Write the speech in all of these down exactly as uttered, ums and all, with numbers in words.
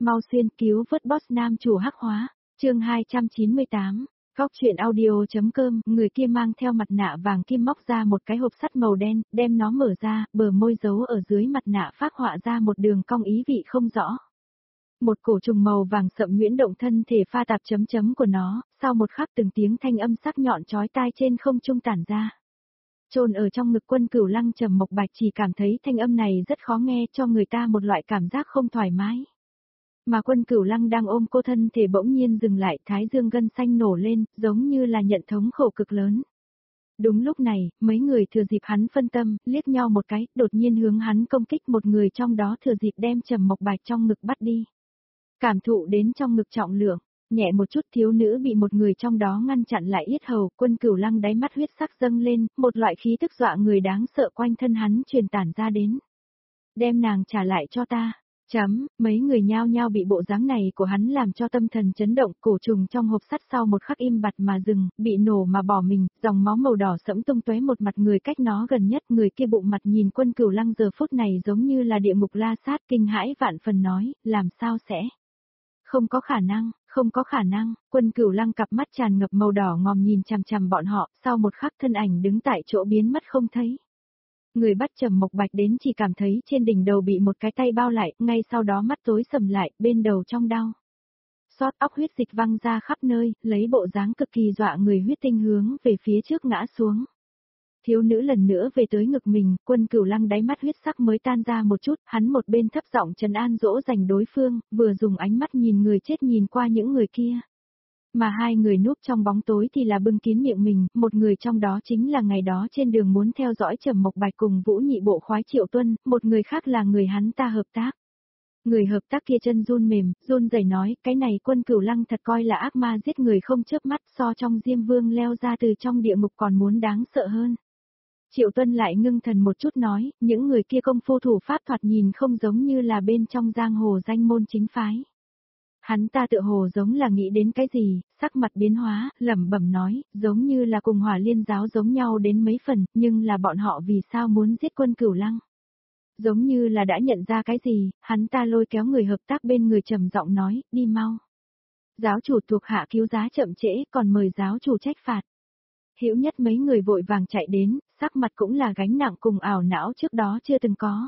mau xuyên cứu vớt boss nam chủ hắc hóa, chương hai trăm chín mươi tám, góc chuyện audio.com, người kia mang theo mặt nạ vàng kim móc ra một cái hộp sắt màu đen, đem nó mở ra, bờ môi giấu ở dưới mặt nạ phác họa ra một đường cong ý vị không rõ. Một cổ trùng màu vàng sậm nhuyễn động thân thể pha tạp chấm chấm của nó, sau một khắc từng tiếng thanh âm sắc nhọn chói tai trên không trung tản ra. Chôn ở trong ngực Quân Cửu Lăng Trầm Mộc Bạch chỉ cảm thấy thanh âm này rất khó nghe, cho người ta một loại cảm giác không thoải mái. Mà Quân Cửu Lăng đang ôm cô thân thể bỗng nhiên dừng lại, thái dương gân xanh nổ lên, giống như là nhận thống khổ cực lớn. Đúng lúc này, mấy người thừa dịp hắn phân tâm, liếc nhau một cái, đột nhiên hướng hắn công kích, một người trong đó thừa dịp đem Trầm Mộc Bạch trong ngực bắt đi. Cảm thụ đến trong ngực trọng lượng, nhẹ một chút thiếu nữ bị một người trong đó ngăn chặn lại yết hầu, Quân Cửu Lăng đáy mắt huyết sắc dâng lên, một loại khí tức dọa người đáng sợ quanh thân hắn truyền tản ra đến. Đem nàng trả lại cho ta. Chấm, mấy người nhao nhao bị bộ dáng này của hắn làm cho tâm thần chấn động, cổ trùng trong hộp sắt sau một khắc im bặt mà dừng, bị nổ mà bỏ mình, dòng máu màu đỏ sẫm tung tóe một mặt người cách nó gần nhất, người kia bụng mặt nhìn Quân Cửu Lăng giờ phút này giống như là địa ngục la sát, kinh hãi vạn phần nói, làm sao sẽ? Không có khả năng, không có khả năng, Quân Cửu Lăng cặp mắt tràn ngập màu đỏ ngòm nhìn chằm chằm bọn họ, sau một khắc thân ảnh đứng tại chỗ biến mất không thấy. Người bắt Trầm Mộc Bạch đến chỉ cảm thấy trên đỉnh đầu bị một cái tay bao lại, ngay sau đó mắt tối sầm lại, bên đầu trong đau. Xót óc huyết dịch văng ra khắp nơi, lấy bộ dáng cực kỳ dọa người huyết tinh hướng về phía trước ngã xuống. Thiếu nữ lần nữa về tới ngực mình, Quân Cửu Lăng đáy mắt huyết sắc mới tan ra một chút, hắn một bên thấp giọng trấn an dỗ dành đối phương, vừa dùng ánh mắt nhìn người chết nhìn qua những người kia. Mà hai người núp trong bóng tối thì là bưng kín miệng mình, một người trong đó chính là ngày đó trên đường muốn theo dõi Trầm Mộc Bạch cùng Vũ Nhị Bộ khoái Triệu Tuân, một người khác là người hắn ta hợp tác. Người hợp tác kia chân run mềm, run rẩy nói, cái này Quân Cửu Lăng thật coi là ác ma giết người không chớp mắt, so trong Diêm Vương leo ra từ trong địa ngục còn muốn đáng sợ hơn. Triệu Tuân lại ngưng thần một chút nói, những người kia công phu thủ pháp thoạt nhìn không giống như là bên trong giang hồ danh môn chính phái. Hắn ta tựa hồ giống là nghĩ đến cái gì, sắc mặt biến hóa, lẩm bẩm nói, giống như là cùng Hỏa Liên giáo giống nhau đến mấy phần, nhưng là bọn họ vì sao muốn giết Quân Cửu Lăng? Giống như là đã nhận ra cái gì, hắn ta lôi kéo người hợp tác bên người trầm giọng nói, đi mau. Giáo chủ thuộc hạ cứu giá chậm trễ, còn mời giáo chủ trách phạt. Hữu Nhất mấy người vội vàng chạy đến, sắc mặt cũng là gánh nặng cùng ảo não trước đó chưa từng có.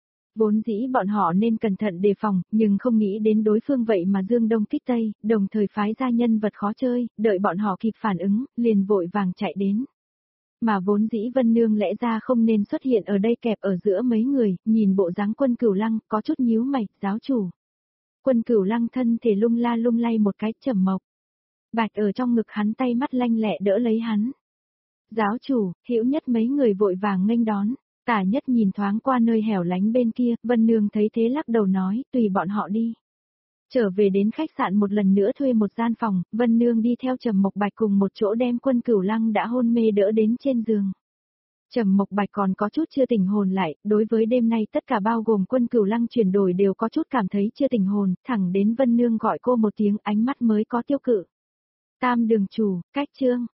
Vốn dĩ bọn họ nên cẩn thận đề phòng, nhưng không nghĩ đến đối phương vậy mà dương đông kích tây, đồng thời phái ra nhân vật khó chơi, đợi bọn họ kịp phản ứng, liền vội vàng chạy đến. Mà vốn dĩ Vân Nương lẽ ra không nên xuất hiện ở đây kẹp ở giữa mấy người, nhìn bộ dáng Quân Cửu Lăng, có chút nhíu mày, giáo chủ. Quân Cửu Lăng thân thể lung la lung lay một cái, Trầm Mộc Bạch ở trong ngực hắn tay mắt lanh lẹ đỡ lấy hắn. Giáo chủ, Hữu Nhất mấy người vội vàng nghênh đón. Tả Nhất nhìn thoáng qua nơi hẻo lánh bên kia, Vân Nương thấy thế lắc đầu nói, tùy bọn họ đi. Trở về đến khách sạn một lần nữa thuê một gian phòng, Vân Nương đi theo Trầm Mộc Bạch cùng một chỗ đem Quân Cửu Lăng đã hôn mê đỡ đến trên giường. Trầm Mộc Bạch còn có chút chưa tỉnh hồn lại, đối với đêm nay tất cả bao gồm Quân Cửu Lăng chuyển đổi đều có chút cảm thấy chưa tỉnh hồn, thẳng đến Vân Nương gọi cô một tiếng ánh mắt mới có tiêu cự. Tam đường chủ, cách chương,